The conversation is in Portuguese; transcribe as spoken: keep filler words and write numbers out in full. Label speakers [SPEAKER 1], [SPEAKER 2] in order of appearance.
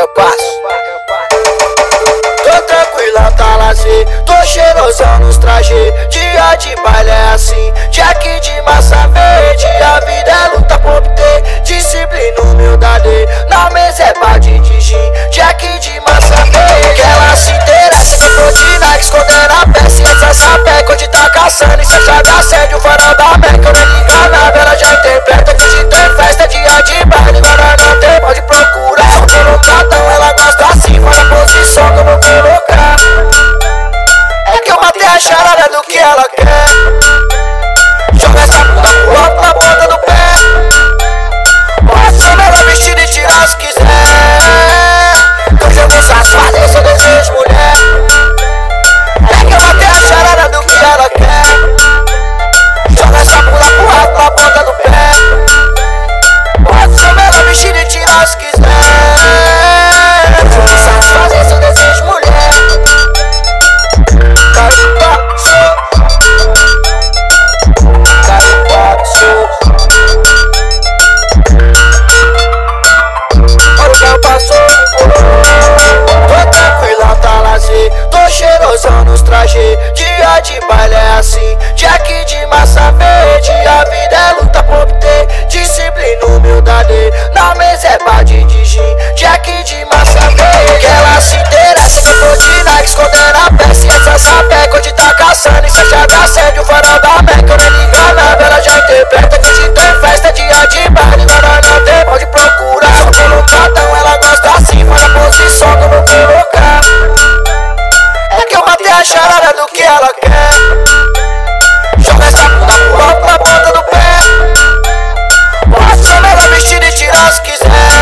[SPEAKER 1] eu passo. Tô tranquila, tá lazer, tô cheirosão nos trajes. Dia de baile é assim, jack de massa verde. A vida é luta por obter, disciplina, humildade. Na mesa é bade de gin, jack de massa verde. Que ela se interessa que eu tô de Nike, escondendo a peça e essa sapeca. Onde tá caçando e se chave acende o farol da Meca. Eu nem liga nada, ela já interpreta que hoje tem festa, dia de baile. Agora não tem, pode procurar. Só pelo pratão, ela gosta assim, faz a posição que eu vou colocar. É que eu matei a charada do que ela quer. Joga essa bunda pro alto na ponta do pé. Pode ser ela vestida e tirar se quiser. Que hoje eu vou satisfazer seu desejo, mulher. É que eu matei a charada do que ela quer. Joga essa bunda pro alto na ponta do pé. Pode ser ela vestida e tirar se quiser. Que hoje eu vou satisfazer seu desejo, mulher. Tô tranquila, tá lazer, tô cheirosão nos trajes. Dia de baile é assim, jack de massa verde. A vida é luta por obter, disciplina, humildade. Na mesa é bade de gin, jack de massa verde. Que ela se interessa que eu tô de Nike, escondendo a peça e essa sapeca. Onde tá caçando e se chave acende o farol da Meca. Eu nem liga nada, ela já interpreta que hoje tem festa, dia de baile. Agora não tem, pode procurar. Só pelo pratão, ela gosta assim, faz a posição que eu vou colocar. É que eu matei a charada do que ela quer. Joga essa bunda pro alto na ponta do pé. Pode ser ela vestida e tirar se quiser.